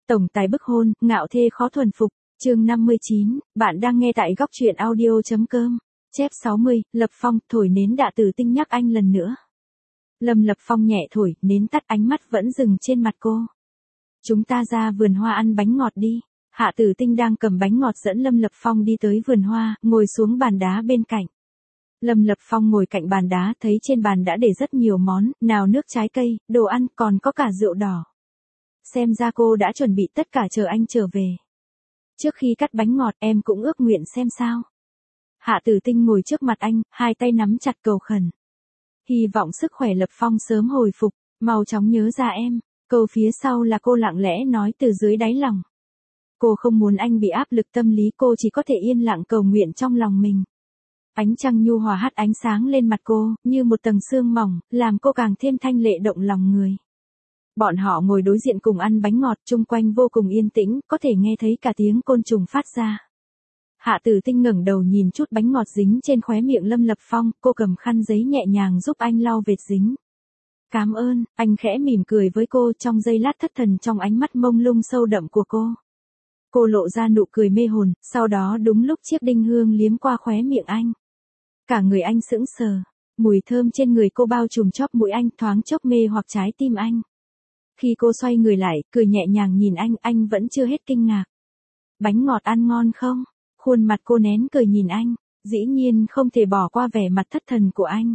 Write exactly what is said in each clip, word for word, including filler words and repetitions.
Tổng tài bức hôn, ngạo thê khó thuần phục, chương năm mươi chín, bạn đang nghe tại góc truyện audio.com. Chép sáu mươi, Lập Phong, thổi nến Đạ Tử Tinh nhắc anh lần nữa. Lâm Lập Phong nhẹ thổi, nến tắt, ánh mắt vẫn dừng trên mặt cô. Chúng ta ra vườn hoa ăn bánh ngọt đi. Hạ Tử Tinh đang cầm bánh ngọt dẫn Lâm Lập Phong đi tới vườn hoa, ngồi xuống bàn đá bên cạnh. Lâm Lập Phong ngồi cạnh bàn đá, thấy trên bàn đã để rất nhiều món, nào nước trái cây, đồ ăn, còn có cả rượu đỏ. Xem ra cô đã chuẩn bị tất cả chờ anh trở về. Trước khi cắt bánh ngọt, em cũng ước nguyện xem sao. Hạ Tử Tinh ngồi trước mặt anh, hai tay nắm chặt cầu khẩn. Hy vọng sức khỏe Lập Phong sớm hồi phục, mau chóng nhớ ra em. Câu phía sau là cô lặng lẽ nói từ dưới đáy lòng. Cô không muốn anh bị áp lực tâm lý, cô chỉ có thể yên lặng cầu nguyện trong lòng mình. Ánh trăng nhu hòa hắt ánh sáng lên mặt cô, như một tầng sương mỏng, làm cô càng thêm thanh lệ động lòng người. Bọn họ ngồi đối diện cùng ăn bánh ngọt, chung quanh vô cùng yên tĩnh, có thể nghe thấy cả tiếng côn trùng phát ra. Hạ Tử Tinh ngẩng đầu nhìn chút bánh ngọt dính trên khóe miệng Lâm Lập Phong, cô cầm khăn giấy nhẹ nhàng giúp anh lau vệt dính. Cảm ơn, anh khẽ mỉm cười với cô, trong giây lát thất thần trong ánh mắt mông lung sâu đậm của cô. Cô lộ ra nụ cười mê hồn, sau đó đúng lúc chiếc đinh hương liếm qua khóe miệng anh. Cả người anh sững sờ, mùi thơm trên người cô bao trùm chóp mũi anh, thoáng chốc mê hoặc trái tim anh. Khi cô xoay người lại, cười nhẹ nhàng nhìn anh, anh vẫn chưa hết kinh ngạc. Bánh ngọt ăn ngon không? Khuôn mặt cô nén cười nhìn anh, dĩ nhiên không thể bỏ qua vẻ mặt thất thần của anh.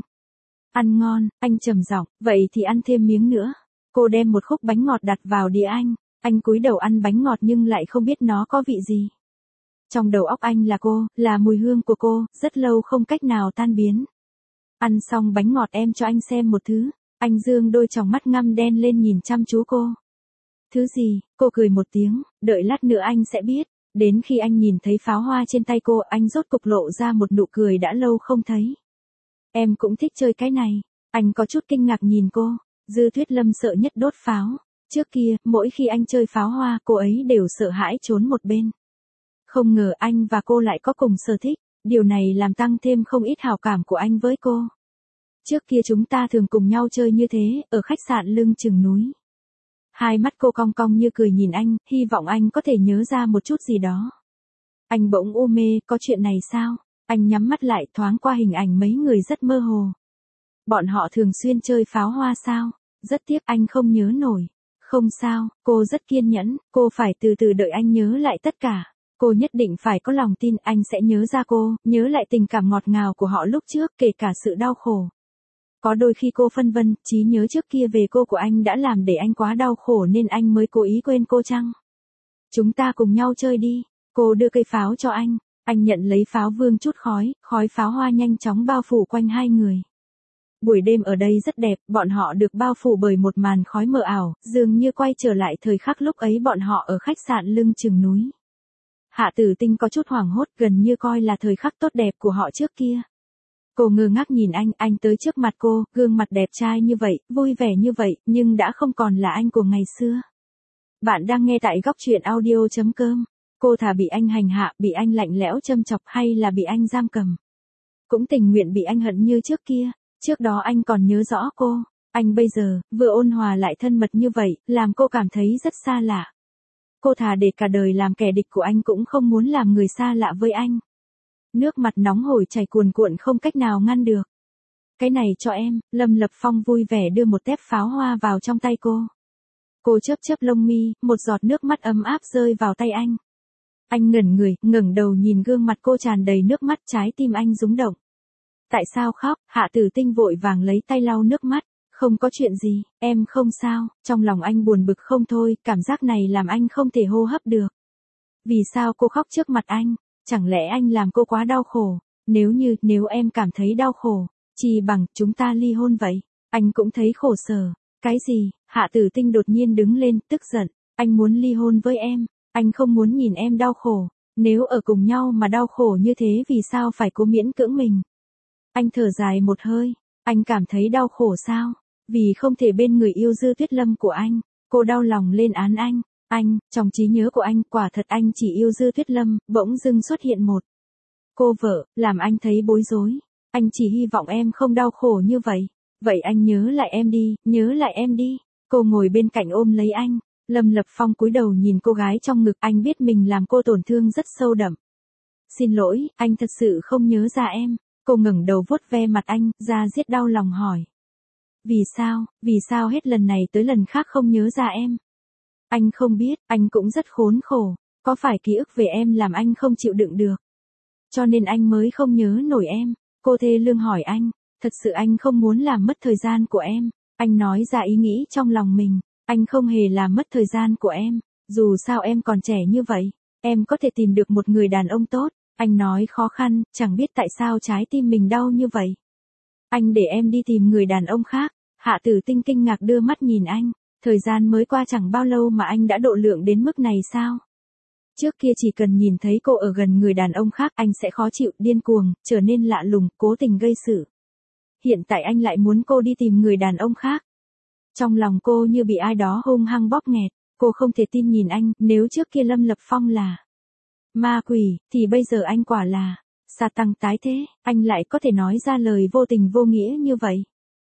Ăn ngon, anh trầm giọng, vậy thì ăn thêm miếng nữa. Cô đem một khúc bánh ngọt đặt vào đĩa anh, anh cúi đầu ăn bánh ngọt nhưng lại không biết nó có vị gì. Trong đầu óc anh là cô, là mùi hương của cô, rất lâu không cách nào tan biến. Ăn xong bánh ngọt em cho anh xem một thứ. Anh dương đôi tròng mắt ngăm đen lên nhìn chăm chú cô. Thứ gì? Cô cười một tiếng, đợi lát nữa anh sẽ biết. Đến khi anh nhìn thấy pháo hoa trên tay cô, anh rốt cục lộ ra một nụ cười đã lâu không thấy. Em cũng thích chơi cái này. Anh có chút kinh ngạc nhìn cô. Dư Tuyết Lâm sợ nhất đốt pháo. Trước kia, mỗi khi anh chơi pháo hoa, cô ấy đều sợ hãi trốn một bên. Không ngờ anh và cô lại có cùng sở thích. Điều này làm tăng thêm không ít hảo cảm của anh với cô. Trước kia chúng ta thường cùng nhau chơi như thế, ở khách sạn lưng chừng núi. Hai mắt cô cong cong như cười nhìn anh, hy vọng anh có thể nhớ ra một chút gì đó. Anh bỗng u mê, có chuyện này sao? Anh nhắm mắt lại, thoáng qua hình ảnh mấy người rất mơ hồ. Bọn họ thường xuyên chơi pháo hoa sao? Rất tiếc anh không nhớ nổi. Không sao, cô rất kiên nhẫn, cô phải từ từ đợi anh nhớ lại tất cả. Cô nhất định phải có lòng tin anh sẽ nhớ ra cô, nhớ lại tình cảm ngọt ngào của họ lúc trước, kể cả sự đau khổ. Có đôi khi cô phân vân, trí nhớ trước kia về cô của anh đã làm để anh quá đau khổ nên anh mới cố ý quên cô chăng? Chúng ta cùng nhau chơi đi. Cô đưa cây pháo cho anh. Anh nhận lấy pháo vương chút khói, khói pháo hoa nhanh chóng bao phủ quanh hai người. Buổi đêm ở đây rất đẹp, bọn họ được bao phủ bởi một màn khói mờ ảo, dường như quay trở lại thời khắc lúc ấy bọn họ ở khách sạn lưng chừng núi. Hạ Tử Tinh có chút hoảng hốt, gần như coi là thời khắc tốt đẹp của họ trước kia. Cô ngơ ngác nhìn anh, anh tới trước mặt cô, gương mặt đẹp trai như vậy, vui vẻ như vậy, nhưng đã không còn là anh của ngày xưa. Bạn đang nghe tại góc truyện audio.com. Cô thà bị anh hành hạ, bị anh lạnh lẽo châm chọc hay là bị anh giam cầm. Cũng tình nguyện bị anh hận như trước kia, trước đó anh còn nhớ rõ cô. Anh bây giờ, vừa ôn hòa lại thân mật như vậy, làm cô cảm thấy rất xa lạ. Cô thà để cả đời làm kẻ địch của anh cũng không muốn làm người xa lạ với anh. Nước mặt nóng hổi chảy cuồn cuộn không cách nào ngăn được. Cái này cho em, Lâm Lập Phong vui vẻ đưa một tép pháo hoa vào trong tay cô. Cô chớp chớp lông mi, một giọt nước mắt ấm áp rơi vào tay anh. Anh ngẩn người, ngẩng đầu nhìn gương mặt cô tràn đầy nước mắt, trái tim anh rung động. Tại sao khóc? Hạ Tử Tinh vội vàng lấy tay lau nước mắt. Không có chuyện gì, em không sao. Trong lòng anh buồn bực không thôi, cảm giác này làm anh không thể hô hấp được. Vì sao cô khóc trước mặt anh? Chẳng lẽ anh làm cô quá đau khổ? Nếu như, nếu em cảm thấy đau khổ, chỉ bằng chúng ta ly hôn vậy. Anh cũng thấy khổ sở. Cái gì? Hạ Tử Tinh đột nhiên đứng lên, tức giận. Anh muốn ly hôn với em. Anh không muốn nhìn em đau khổ. Nếu ở cùng nhau mà đau khổ như thế vì sao phải cố miễn cưỡng mình? Anh thở dài một hơi. Anh cảm thấy đau khổ sao? Vì không thể bên người yêu Dư Tuyết Lâm của anh. Cô đau lòng lên án anh. Anh, trong trí nhớ của anh, quả thật anh chỉ yêu Dư Tuyết Lâm, bỗng dưng xuất hiện một cô vợ, làm anh thấy bối rối. Anh chỉ hy vọng em không đau khổ như vậy. Vậy anh nhớ lại em đi, nhớ lại em đi. Cô ngồi bên cạnh ôm lấy anh. Lâm Lập Phong cúi đầu nhìn cô gái trong ngực, anh biết mình làm cô tổn thương rất sâu đậm. Xin lỗi, anh thật sự không nhớ ra em. Cô ngẩng đầu vuốt ve mặt anh, da diết đau lòng hỏi. Vì sao, vì sao hết lần này tới lần khác không nhớ ra em? Anh không biết, anh cũng rất khốn khổ. Có phải ký ức về em làm anh không chịu đựng được? Cho nên anh mới không nhớ nổi em. Cô thê lương hỏi anh, thật sự anh không muốn làm mất thời gian của em. Anh nói ra ý nghĩ trong lòng mình, anh không hề làm mất thời gian của em. Dù sao em còn trẻ như vậy, em có thể tìm được một người đàn ông tốt. Anh nói khó khăn, chẳng biết tại sao trái tim mình đau như vậy. Anh để em đi tìm người đàn ông khác. Hạ Tử Tinh kinh ngạc đưa mắt nhìn anh. Thời gian mới qua chẳng bao lâu mà anh đã độ lượng đến mức này sao? Trước kia chỉ cần nhìn thấy cô ở gần người đàn ông khác anh sẽ khó chịu, điên cuồng, trở nên lạ lùng, cố tình gây sự. Hiện tại anh lại muốn cô đi tìm người đàn ông khác. Trong lòng cô như bị ai đó hung hăng bóp nghẹt. Cô không thể tin nhìn anh, nếu trước kia Lâm Lập Phong là ma quỷ, thì bây giờ anh quả là sa tăng tái thế. Anh lại có thể nói ra lời vô tình vô nghĩa như vậy.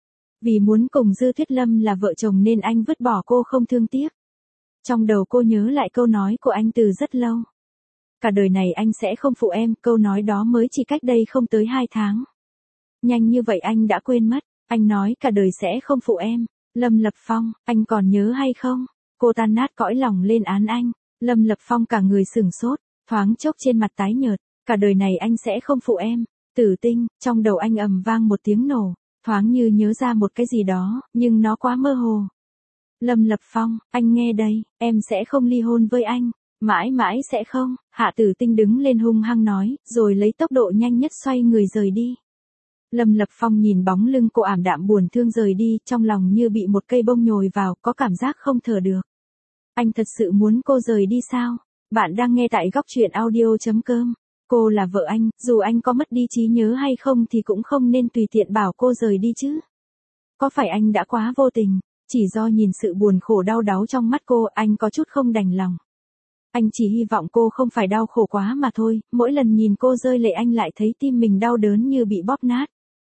Vì muốn cùng Dư Tuyết Lâm là vợ chồng nên anh vứt bỏ cô không thương tiếc. Trong đầu cô nhớ lại câu nói của anh từ rất lâu. Cả đời này anh sẽ không phụ em, câu nói đó mới chỉ cách đây không tới hai tháng. Nhanh như vậy anh đã quên mất, anh nói cả đời sẽ không phụ em. Lâm Lập Phong, anh còn nhớ hay không? Cô tan nát cõi lòng lên án anh. Lâm Lập Phong cả người sửng sốt, thoáng chốc trên mặt tái nhợt. Cả đời này anh sẽ không phụ em. Tử Tinh, trong đầu anh ầm vang một tiếng nổ, thoáng như nhớ ra một cái gì đó, nhưng nó quá mơ hồ. Lâm Lập Phong, anh nghe đây, em sẽ không ly hôn với anh, mãi mãi sẽ không. Hạ Tử Tinh đứng lên hung hăng nói, rồi lấy tốc độ nhanh nhất xoay người rời đi. Lâm Lập Phong nhìn bóng lưng cô ảm đạm buồn thương rời đi, trong lòng như bị một cây bông nhồi vào, có cảm giác không thở được. Anh thật sự muốn cô rời đi sao? Bạn đang nghe tại góc truyện audio chấm com. Cô là vợ anh, dù anh có mất đi trí nhớ hay không thì cũng không nên tùy tiện bảo cô rời đi chứ. Có phải anh đã quá vô tình? Chỉ do nhìn sự buồn khổ đau đáu trong mắt cô, anh có chút không đành lòng. Anh chỉ hy vọng cô không phải đau khổ quá mà thôi, mỗi lần nhìn cô rơi lệ anh lại thấy tim mình đau đớn như bị bóp nát.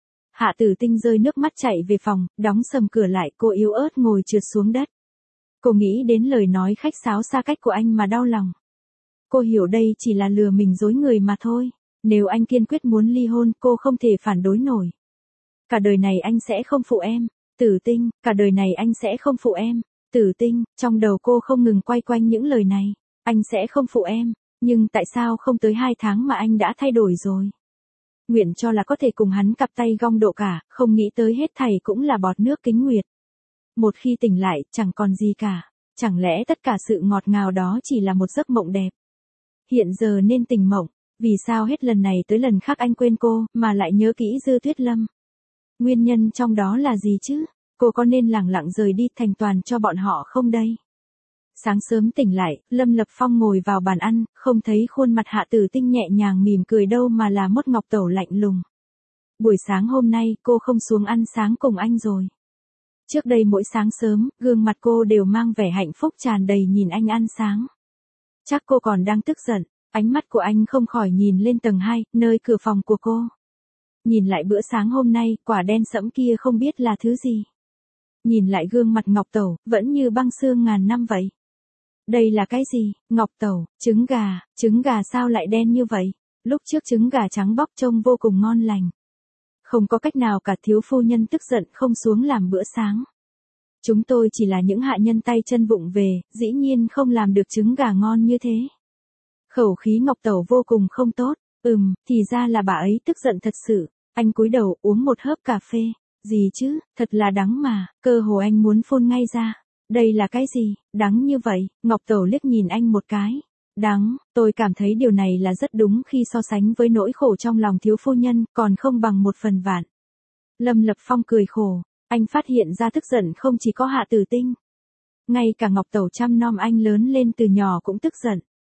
Hạ Tử Tinh rơi nước mắt chạy về phòng, đóng sầm cửa lại, cô yếu ớt ngồi trượt xuống đất. Cô nghĩ đến lời nói khách sáo xa cách của anh mà đau lòng. Cô hiểu đây chỉ là lừa mình dối người mà thôi. Nếu anh kiên quyết muốn ly hôn, cô không thể phản đối nổi. Cả đời này anh sẽ không phụ em. Tử Tinh, cả đời này anh sẽ không phụ em. Tử Tinh, trong đầu cô không ngừng quay quanh những lời này. Anh sẽ không phụ em. Nhưng tại sao không tới hai tháng mà anh đã thay đổi rồi? Nguyện cho là có thể cùng hắn cặp tay gong độ cả, không nghĩ tới hết thảy cũng là bọt nước kính nguyệt. Một khi tỉnh lại, chẳng còn gì cả. Chẳng lẽ tất cả sự ngọt ngào đó chỉ là một giấc mộng đẹp? Hiện giờ nên tỉnh mộng, vì sao hết lần này tới lần khác anh quên cô, mà lại nhớ kỹ Dư Tuyết Lâm? Nguyên nhân trong đó là gì chứ? Cô có nên lẳng lặng rời đi thành toàn cho bọn họ không đây? Sáng sớm tỉnh lại, Lâm Lập Phong ngồi vào bàn ăn, không thấy khuôn mặt Hạ Tử Tinh nhẹ nhàng mỉm cười đâu mà là Mốt Ngọc Tẩu lạnh lùng. Buổi sáng hôm nay cô không xuống ăn sáng cùng anh rồi. Trước đây mỗi sáng sớm, gương mặt cô đều mang vẻ hạnh phúc tràn đầy nhìn anh ăn sáng. Chắc cô còn đang tức giận, ánh mắt của anh không khỏi nhìn lên tầng hai, nơi cửa phòng của cô. Nhìn lại bữa sáng hôm nay, quả đen sẫm kia không biết là thứ gì. Nhìn lại gương mặt Ngọc Tẩu, vẫn như băng xương ngàn năm vậy. Đây là cái gì? Ngọc Tẩu, trứng gà, trứng gà sao lại đen như vậy? Lúc trước trứng gà trắng bóc trông vô cùng ngon lành. Không có cách nào cả, thiếu phu nhân tức giận không xuống làm bữa sáng. Chúng tôi chỉ là những hạ nhân tay chân vụng về, dĩ nhiên không làm được trứng gà ngon như thế. Khẩu khí Ngọc Tẩu vô cùng không tốt. Ừm, thì ra là bà ấy tức giận thật sự. Anh cúi đầu uống một hớp cà phê. Gì chứ, thật là đắng mà, cơ hồ anh muốn phun ngay ra. Đây là cái gì, đắng như vậy? Ngọc Tẩu liếc nhìn anh một cái. Đắng, tôi cảm thấy điều này là rất đúng khi so sánh với nỗi khổ trong lòng thiếu phu nhân, còn không bằng một phần vạn. Lâm Lập Phong cười khổ, anh phát hiện ra tức giận không chỉ có Hạ Tử Tinh. Ngay cả Ngọc Tẩu chăm nom anh lớn lên từ nhỏ cũng tức giận.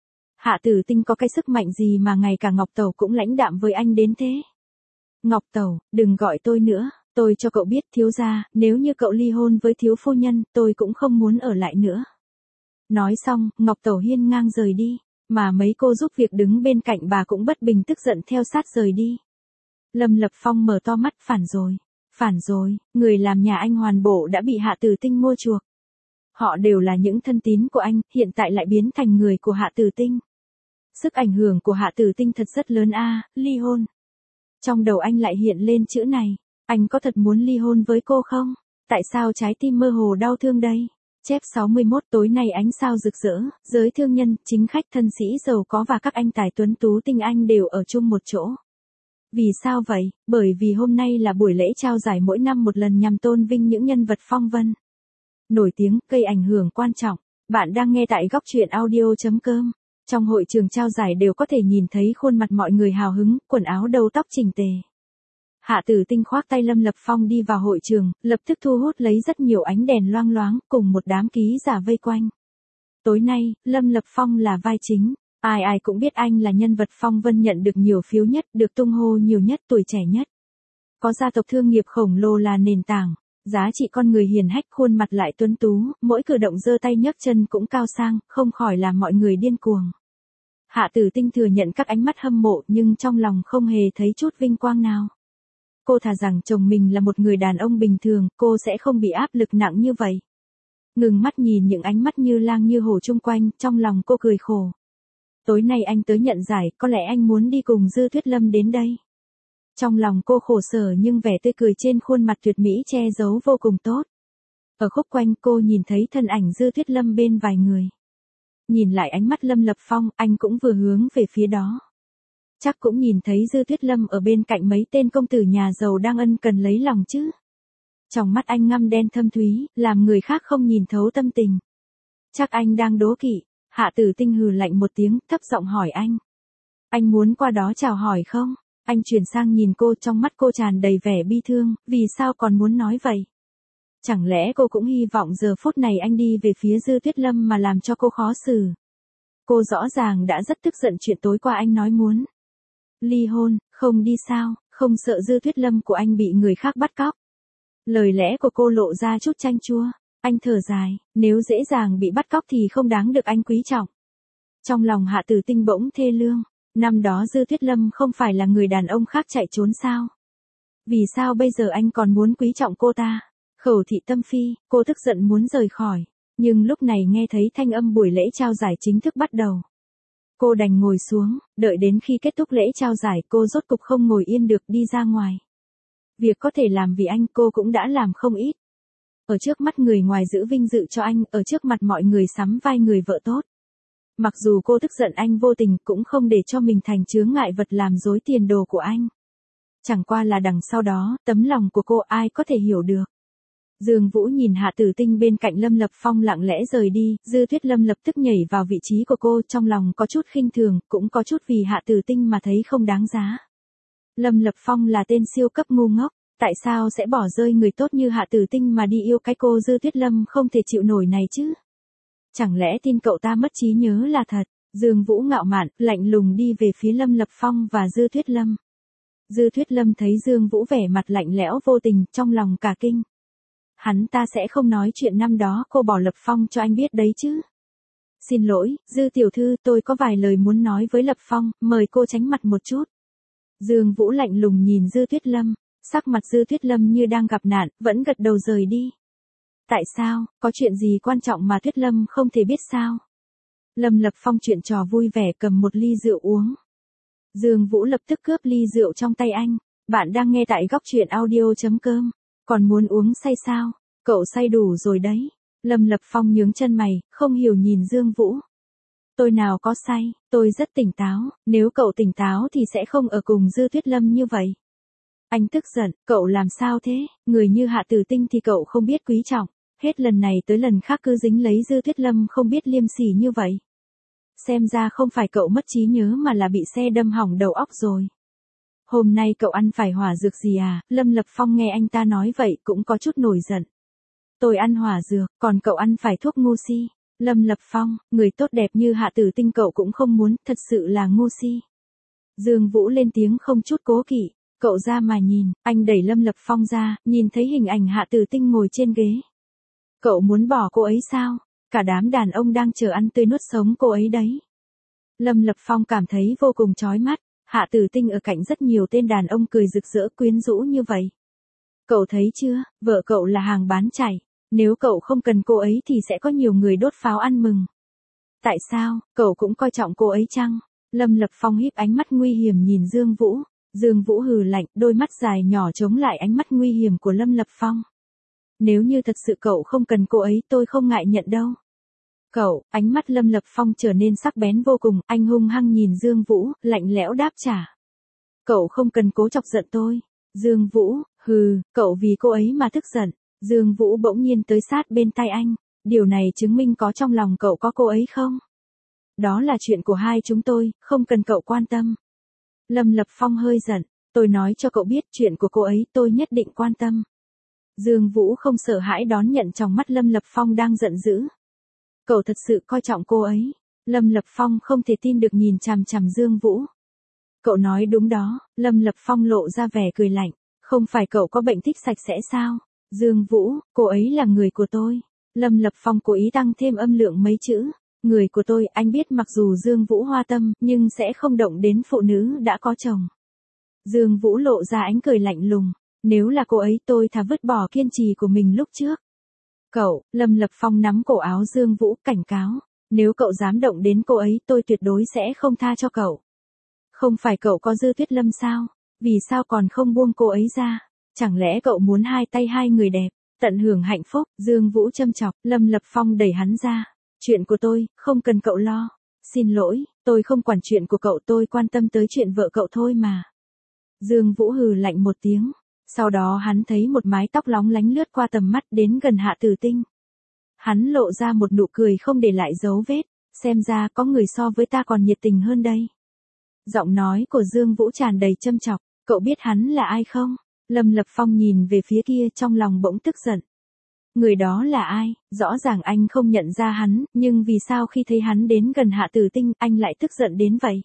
Hạ Tử Tinh có cái sức mạnh gì mà ngay cả Ngọc Tẩu cũng lãnh đạm với anh đến thế? Ngọc Tẩu, đừng gọi tôi nữa. Tôi cho cậu biết thiếu gia, nếu như cậu ly hôn với thiếu phu nhân, tôi cũng không muốn ở lại nữa. Nói xong, Ngọc Tẩu hiên ngang rời đi, mà mấy cô giúp việc đứng bên cạnh bà cũng bất bình tức giận theo sát rời đi. Lâm Lập Phong mở to mắt, phản rồi, phản rồi, người làm nhà anh Hoàn Bộ đã bị Hạ Tử Tinh mua chuộc. Họ đều là những thân tín của anh, hiện tại lại biến thành người của Hạ Tử Tinh. Sức ảnh hưởng của Hạ Tử Tinh thật rất lớn a, ly hôn. Trong đầu anh lại hiện lên chữ này, anh có thật muốn ly hôn với cô không? Tại sao trái tim mơ hồ đau thương đây? Chép sáu mươi mốt tối nay ánh sao rực rỡ, giới thương nhân, chính khách thân sĩ giàu có và các anh tài tuấn tú tinh anh đều ở chung một chỗ. Vì sao vậy? Bởi vì hôm nay là buổi lễ trao giải mỗi năm một lần nhằm tôn vinh những nhân vật phong vân nổi tiếng, gây ảnh hưởng quan trọng. Bạn đang nghe tại góc truyện audio chấm com. Trong hội trường trao giải đều có thể nhìn thấy khuôn mặt mọi người hào hứng, quần áo đầu tóc chỉnh tề. Hạ Tử Tinh khoác tay Lâm Lập Phong đi vào hội trường, lập tức thu hút lấy rất nhiều ánh đèn loang loáng, cùng một đám ký giả vây quanh. Tối nay, Lâm Lập Phong là vai chính. Ai ai cũng biết anh là nhân vật phong vân nhận được nhiều phiếu nhất, được tung hô nhiều nhất, tuổi trẻ nhất. Có gia tộc thương nghiệp khổng lồ là nền tảng. Giá trị con người hiền hách, khuôn mặt lại tuấn tú, mỗi cử động giơ tay nhấc chân cũng cao sang, không khỏi làm mọi người điên cuồng. Hạ Tử Tinh thừa nhận các ánh mắt hâm mộ nhưng trong lòng không hề thấy chút vinh quang nào. Cô thà rằng chồng mình là một người đàn ông bình thường, cô sẽ không bị áp lực nặng như vậy. Ngừng mắt nhìn những ánh mắt như lang như hổ chung quanh, trong lòng cô cười khổ. Tối nay anh tới nhận giải, có lẽ anh muốn đi cùng Dư Tuyết Lâm đến đây. Trong lòng cô khổ sở nhưng vẻ tươi cười trên khuôn mặt tuyệt mỹ che giấu vô cùng tốt. Ở khúc quanh cô nhìn thấy thân ảnh Dư Tuyết Lâm bên vài người. Nhìn lại ánh mắt Lâm Lập Phong, anh cũng vừa hướng về phía đó. Chắc cũng nhìn thấy Dư Tuyết Lâm ở bên cạnh mấy tên công tử nhà giàu đang ân cần lấy lòng chứ. Trong mắt anh ngăm đen thâm thúy, làm người khác không nhìn thấu tâm tình. Chắc anh đang đố kỵ. Hạ Tử Tinh hừ lạnh một tiếng, thấp giọng hỏi anh. Anh muốn qua đó chào hỏi không? Anh chuyển sang nhìn cô, trong mắt cô tràn đầy vẻ bi thương, vì sao còn muốn nói vậy? Chẳng lẽ cô cũng hy vọng giờ phút này anh đi về phía Dư Tuyết Lâm mà làm cho cô khó xử? Cô rõ ràng đã rất tức giận chuyện tối qua anh nói muốn ly hôn, không đi sao, không sợ Dư Tuyết Lâm của anh bị người khác bắt cóc. Lời lẽ của cô lộ ra chút chanh chua. Anh thở dài, nếu dễ dàng bị bắt cóc thì không đáng được anh quý trọng. Trong lòng Hạ Tử Tinh bỗng thê lương, năm đó Dư Tuyết Lâm không phải là người đàn ông khác chạy trốn sao? Vì sao bây giờ anh còn muốn quý trọng cô ta? Khẩu thị tâm phi, cô tức giận muốn rời khỏi, nhưng lúc này nghe thấy thanh âm buổi lễ trao giải chính thức bắt đầu. Cô đành ngồi xuống, đợi đến khi kết thúc lễ trao giải cô rốt cục không ngồi yên được đi ra ngoài. Việc có thể làm vì anh cô cũng đã làm không ít. Ở trước mắt người ngoài giữ vinh dự cho anh, ở trước mặt mọi người sắm vai người vợ tốt. Mặc dù cô tức giận anh vô tình cũng không để cho mình thành chướng ngại vật làm rối tiền đồ của anh. Chẳng qua là đằng sau đó, tấm lòng của cô ai có thể hiểu được. Dương Vũ nhìn Hạ Tử Tinh bên cạnh Lâm Lập Phong lặng lẽ rời đi, Dư Tuyết Lâm lập tức nhảy vào vị trí của cô, trong lòng có chút khinh thường, cũng có chút vì Hạ Tử Tinh mà thấy không đáng giá. Lâm Lập Phong là tên siêu cấp ngu ngốc, tại sao sẽ bỏ rơi người tốt như Hạ Tử Tinh mà đi yêu cái cô Dư Tuyết Lâm không thể chịu nổi này chứ? Chẳng lẽ tin cậu ta mất trí nhớ là thật? Dương Vũ ngạo mạn, lạnh lùng đi về phía Lâm Lập Phong và Dư Tuyết Lâm. Dư Tuyết Lâm thấy Dương Vũ vẻ mặt lạnh lẽo vô tình, trong lòng cả kinh. Hắn ta sẽ không nói chuyện năm đó cô bỏ Lập Phong cho anh biết đấy chứ? Xin lỗi, Dư tiểu thư, tôi có vài lời muốn nói với Lập Phong, mời cô tránh mặt một chút. Dương Vũ lạnh lùng nhìn Dư Tuyết Lâm, sắc mặt Dư Tuyết Lâm như đang gặp nạn, vẫn gật đầu rời đi. Tại sao, có chuyện gì quan trọng mà Tuyết Lâm không thể biết sao? Lâm Lập Phong chuyện trò vui vẻ cầm một ly rượu uống. Dương Vũ lập tức cướp ly rượu trong tay anh. Bạn đang nghe tại góc truyện audio chấm com. Còn muốn uống say sao? Cậu say đủ rồi đấy. Lâm Lập Phong nhướng chân mày, không hiểu nhìn Dương Vũ. Tôi nào có say, tôi rất tỉnh táo, nếu cậu tỉnh táo thì sẽ không ở cùng Dư Tuyết Lâm như vậy. Anh tức giận, cậu làm sao thế, người như Hạ Tử Tinh thì cậu không biết quý trọng, hết lần này tới lần khác cứ dính lấy Dư Tuyết Lâm không biết liêm sỉ như vậy. Xem ra không phải cậu mất trí nhớ mà là bị xe đâm hỏng đầu óc rồi. Hôm nay cậu ăn phải hỏa dược gì à? Lâm Lập Phong nghe anh ta nói vậy cũng có chút nổi giận. Tôi ăn hỏa dược, còn cậu ăn phải thuốc ngu si. Lâm Lập Phong, người tốt đẹp như Hạ Tử Tinh cậu cũng không muốn, thật sự là ngu si. Dương Vũ lên tiếng không chút cố kỵ, cậu ra mà nhìn, anh đẩy Lâm Lập Phong ra, nhìn thấy hình ảnh Hạ Tử Tinh ngồi trên ghế. Cậu muốn bỏ cô ấy sao? Cả đám đàn ông đang chờ ăn tươi nuốt sống cô ấy đấy. Lâm Lập Phong cảm thấy vô cùng chói mắt, Hạ Tử Tinh ở cạnh rất nhiều tên đàn ông cười rực rỡ quyến rũ như vậy. Cậu thấy chưa, vợ cậu là hàng bán chạy. Nếu cậu không cần cô ấy thì sẽ có nhiều người đốt pháo ăn mừng. Tại sao, cậu cũng coi trọng cô ấy chăng? Lâm Lập Phong híp ánh mắt nguy hiểm nhìn Dương Vũ. Dương Vũ hừ lạnh, đôi mắt dài nhỏ chống lại ánh mắt nguy hiểm của Lâm Lập Phong. Nếu như thật sự cậu không cần cô ấy tôi không ngại nhận đâu. Cậu, ánh mắt Lâm Lập Phong trở nên sắc bén vô cùng, anh hung hăng nhìn Dương Vũ, lạnh lẽo đáp trả. Cậu không cần cố chọc giận tôi. Dương Vũ, hừ, cậu vì cô ấy mà tức giận. Dương Vũ bỗng nhiên tới sát bên tai anh. Điều này chứng minh có trong lòng cậu có cô ấy không? Đó là chuyện của hai chúng tôi, không cần cậu quan tâm. Lâm Lập Phong hơi giận, tôi nói cho cậu biết chuyện của cô ấy tôi nhất định quan tâm. Dương Vũ không sợ hãi đón nhận trong mắt Lâm Lập Phong đang giận dữ. Cậu thật sự coi trọng cô ấy. Lâm Lập Phong không thể tin được nhìn chằm chằm Dương Vũ. Cậu nói đúng đó, Lâm Lập Phong lộ ra vẻ cười lạnh. Không phải cậu có bệnh thích sạch sẽ sao? Dương Vũ, cô ấy là người của tôi. Lâm Lập Phong cố ý tăng thêm âm lượng mấy chữ. Người của tôi, anh biết mặc dù Dương Vũ hoa tâm, nhưng sẽ không động đến phụ nữ đã có chồng. Dương Vũ lộ ra ánh cười lạnh lùng. Nếu là cô ấy tôi thà vứt bỏ kiên trì của mình lúc trước. Cậu, Lâm Lập Phong nắm cổ áo Dương Vũ cảnh cáo. Nếu cậu dám động đến cô ấy tôi tuyệt đối sẽ không tha cho cậu. Không phải cậu có Dư Tuyết Lâm sao? Vì sao còn không buông cô ấy ra? Chẳng lẽ cậu muốn hai tay hai người đẹp, tận hưởng hạnh phúc? Dương Vũ châm chọc, Lâm Lập Phong đẩy hắn ra. Chuyện của tôi, không cần cậu lo. Xin lỗi, tôi không quản chuyện của cậu tôi quan tâm tới chuyện vợ cậu thôi mà. Dương Vũ hừ lạnh một tiếng. Sau đó hắn thấy một mái tóc lóng lánh lướt qua tầm mắt đến gần Hạ Tử Tinh. Hắn lộ ra một nụ cười không để lại dấu vết. Xem ra có người so với ta còn nhiệt tình hơn đây. Giọng nói của Dương Vũ tràn đầy châm chọc. Cậu biết hắn là ai không? Lâm Lập Phong nhìn về phía kia trong lòng bỗng tức giận. Người đó là ai? Rõ ràng anh không nhận ra hắn, nhưng vì sao khi thấy hắn đến gần Hạ Tử Tinh, anh lại tức giận đến vậy?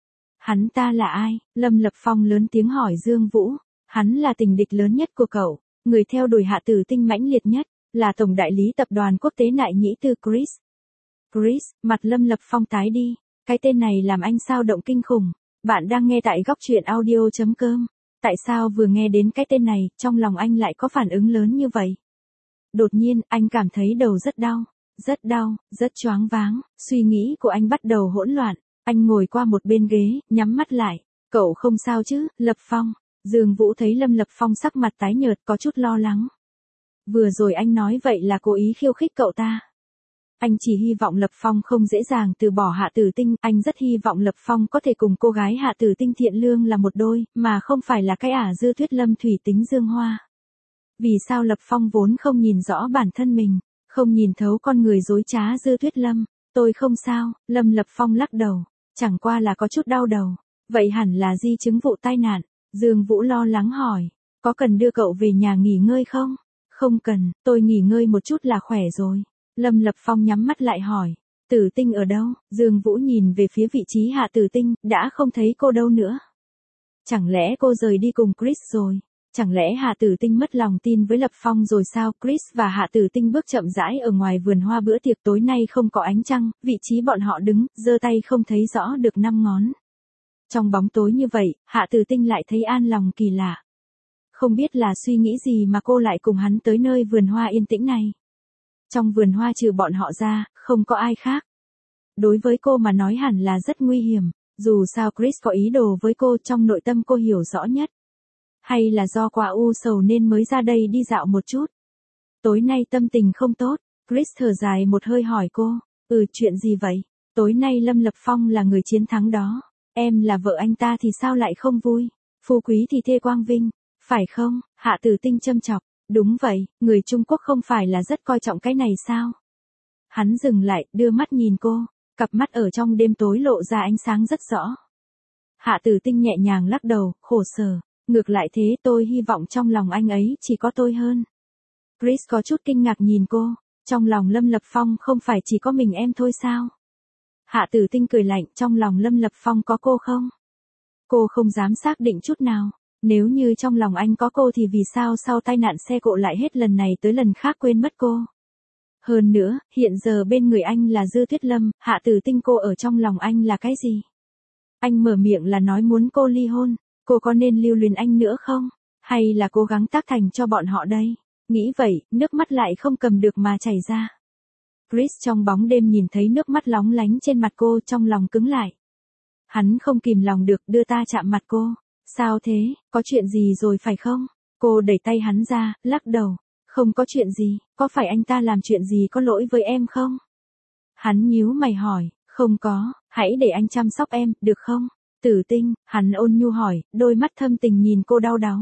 Hắn ta là ai? Lâm Lập Phong lớn tiếng hỏi Dương Vũ. Hắn là tình địch lớn nhất của cậu, người theo đuổi Hạ Tử Tinh mãnh liệt nhất, là tổng đại lý tập đoàn quốc tế Nại Nhĩ Tư Chris. Chris, mặt Lâm Lập Phong tái đi. Cái tên này làm anh sao động kinh khủng. Bạn đang nghe tại góc truyện audio chấm com. Tại sao vừa nghe đến cái tên này, trong lòng anh lại có phản ứng lớn như vậy? Đột nhiên, anh cảm thấy đầu rất đau, rất đau, rất choáng váng, suy nghĩ của anh bắt đầu hỗn loạn. Anh ngồi qua một bên ghế, nhắm mắt lại. Cậu không sao chứ, Lập Phong? Dương Vũ thấy Lâm Lập Phong sắc mặt tái nhợt có chút lo lắng. Vừa rồi anh nói vậy là cố ý khiêu khích cậu ta. Anh chỉ hy vọng Lập Phong không dễ dàng từ bỏ Hạ Tử Tinh, anh rất hy vọng Lập Phong có thể cùng cô gái Hạ Tử Tinh thiện lương là một đôi, mà không phải là cái ả Dư Tuyết Lâm thủy tính Dương Hoa. Vì sao Lập Phong vốn không nhìn rõ bản thân mình, không nhìn thấu con người dối trá Dư Tuyết Lâm? Tôi không sao, Lâm Lập Phong lắc đầu, chẳng qua là có chút đau đầu. Vậy hẳn là di chứng vụ tai nạn. Dương Vũ lo lắng hỏi, có cần đưa cậu về nhà nghỉ ngơi không? Không cần, tôi nghỉ ngơi một chút là khỏe rồi. Lâm Lập Phong nhắm mắt lại hỏi, Tử Tinh ở đâu? Dương Vũ nhìn về phía vị trí Hạ Tử Tinh, đã không thấy cô đâu nữa. Chẳng lẽ cô rời đi cùng Chris rồi? Chẳng lẽ Hạ Tử Tinh mất lòng tin với Lập Phong rồi sao? Chris và Hạ Tử Tinh bước chậm rãi ở ngoài vườn hoa bữa tiệc tối nay không có ánh trăng, vị trí bọn họ đứng, giơ tay không thấy rõ được năm ngón. Trong bóng tối như vậy, Hạ Tử Tinh lại thấy an lòng kỳ lạ. Không biết là suy nghĩ gì mà cô lại cùng hắn tới nơi vườn hoa yên tĩnh này. Trong vườn hoa trừ bọn họ ra, không có ai khác. Đối với cô mà nói hẳn là rất nguy hiểm, dù sao Chris có ý đồ với cô trong nội tâm cô hiểu rõ nhất. Hay là do quá u sầu nên mới ra đây đi dạo một chút. Tối nay tâm tình không tốt, Chris thở dài một hơi hỏi cô, ừ chuyện gì vậy? Tối nay Lâm Lập Phong là người chiến thắng đó. Em là vợ anh ta thì sao lại không vui? Phú quý thì thê quang vinh, phải không? Hạ Tử Tinh châm chọc, đúng vậy, người Trung Quốc không phải là rất coi trọng cái này sao? Hắn dừng lại, đưa mắt nhìn cô, cặp mắt ở trong đêm tối lộ ra ánh sáng rất rõ. Hạ Tử Tinh nhẹ nhàng lắc đầu, khổ sở, ngược lại thế tôi hy vọng trong lòng anh ấy chỉ có tôi hơn. Chris có chút kinh ngạc nhìn cô, trong lòng Lâm Lập Phong không phải chỉ có mình em thôi sao? Hạ Tử Tinh cười lạnh, trong lòng Lâm Lập Phong có cô không? Cô không dám xác định chút nào, nếu như trong lòng anh có cô thì vì sao sau tai nạn xe cộ lại hết lần này tới lần khác quên mất cô? Hơn nữa, hiện giờ bên người anh là Dư Tuyết Lâm, Hạ Tử Tinh cô ở trong lòng anh là cái gì? Anh mở miệng là nói muốn cô ly hôn, cô có nên lưu luyến anh nữa không? Hay là cố gắng tác thành cho bọn họ đây? Nghĩ vậy, nước mắt lại không cầm được mà chảy ra. Chris trong bóng đêm nhìn thấy nước mắt lóng lánh trên mặt cô, trong lòng cứng lại. Hắn không kìm lòng được đưa ta chạm mặt cô. Sao thế, có chuyện gì rồi phải không? Cô đẩy tay hắn ra, lắc đầu. Không có chuyện gì, có phải anh ta làm chuyện gì có lỗi với em không? Hắn nhíu mày hỏi, không có, hãy để anh chăm sóc em, được không? Tử Tinh, hắn ôn nhu hỏi, đôi mắt thâm tình nhìn cô đau đáu.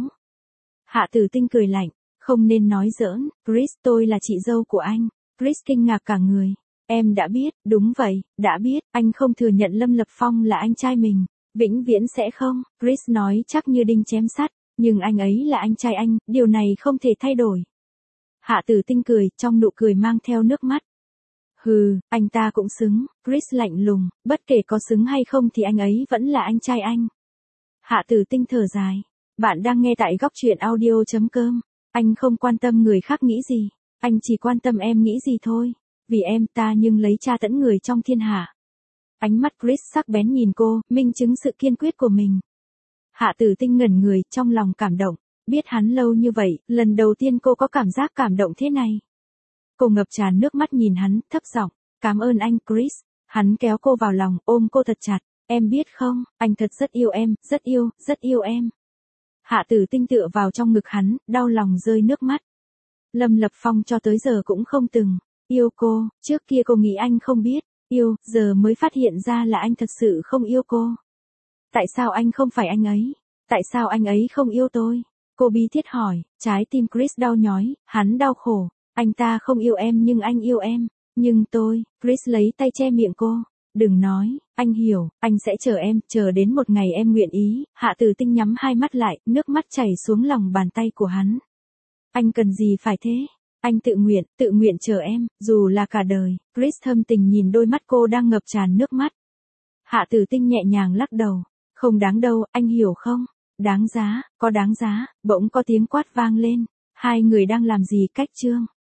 Hạ Tử Tinh cười lạnh, không nên nói giỡn, Chris, tôi là chị dâu của anh. Chris kinh ngạc cả người. Em đã biết, đúng vậy, đã biết, anh không thừa nhận Lâm Lập Phong là anh trai mình. Vĩnh viễn sẽ không, Chris nói chắc như đinh chém sắt, nhưng anh ấy là anh trai anh, điều này không thể thay đổi. Hạ Tử Tinh cười, trong nụ cười mang theo nước mắt. Hừ, anh ta cũng xứng, Chris lạnh lùng, bất kể có xứng hay không thì anh ấy vẫn là anh trai anh. Hạ Tử Tinh thở dài. Bạn đang nghe tại góc truyện audio.com. Anh không quan tâm người khác nghĩ gì, anh chỉ quan tâm em nghĩ gì thôi. Vì em ta nhưng lấy tra tấn người trong thiên hạ. Ánh mắt Chris sắc bén nhìn cô, minh chứng sự kiên quyết của mình. Hạ Tử Tinh ngẩn người, trong lòng cảm động. Biết hắn lâu như vậy, lần đầu tiên cô có cảm giác cảm động thế này. Cô ngập tràn nước mắt nhìn hắn, thấp giọng, cảm ơn anh Chris. Hắn kéo cô vào lòng, ôm cô thật chặt. Em biết không, anh thật rất yêu em, rất yêu, rất yêu em. Hạ Tử Tinh tựa vào trong ngực hắn, đau lòng rơi nước mắt. Lâm Lập Phong cho tới giờ cũng không từng yêu cô, trước kia cô nghĩ anh không biết yêu, giờ mới phát hiện ra là anh thật sự không yêu cô. Tại sao anh không phải anh ấy? Tại sao anh ấy không yêu tôi? Cô bi thiết hỏi, trái tim Chris đau nhói, hắn đau khổ. Anh ta không yêu em nhưng anh yêu em. Nhưng tôi, Chris lấy tay che miệng cô. Đừng nói, anh hiểu, anh sẽ chờ em, chờ đến một ngày em nguyện ý. Hạ Tử Tinh nhắm hai mắt lại, nước mắt chảy xuống lòng bàn tay của hắn. Anh cần gì phải thế? Anh tự nguyện, tự nguyện chờ em, dù là cả đời. Chris thâm tình nhìn đôi mắt cô đang ngập tràn nước mắt. Hạ Tử Tinh nhẹ nhàng lắc đầu. Không đáng đâu, anh hiểu không? Đáng giá, có đáng giá, bỗng có tiếng quát vang lên. Hai người đang làm gì cách chương?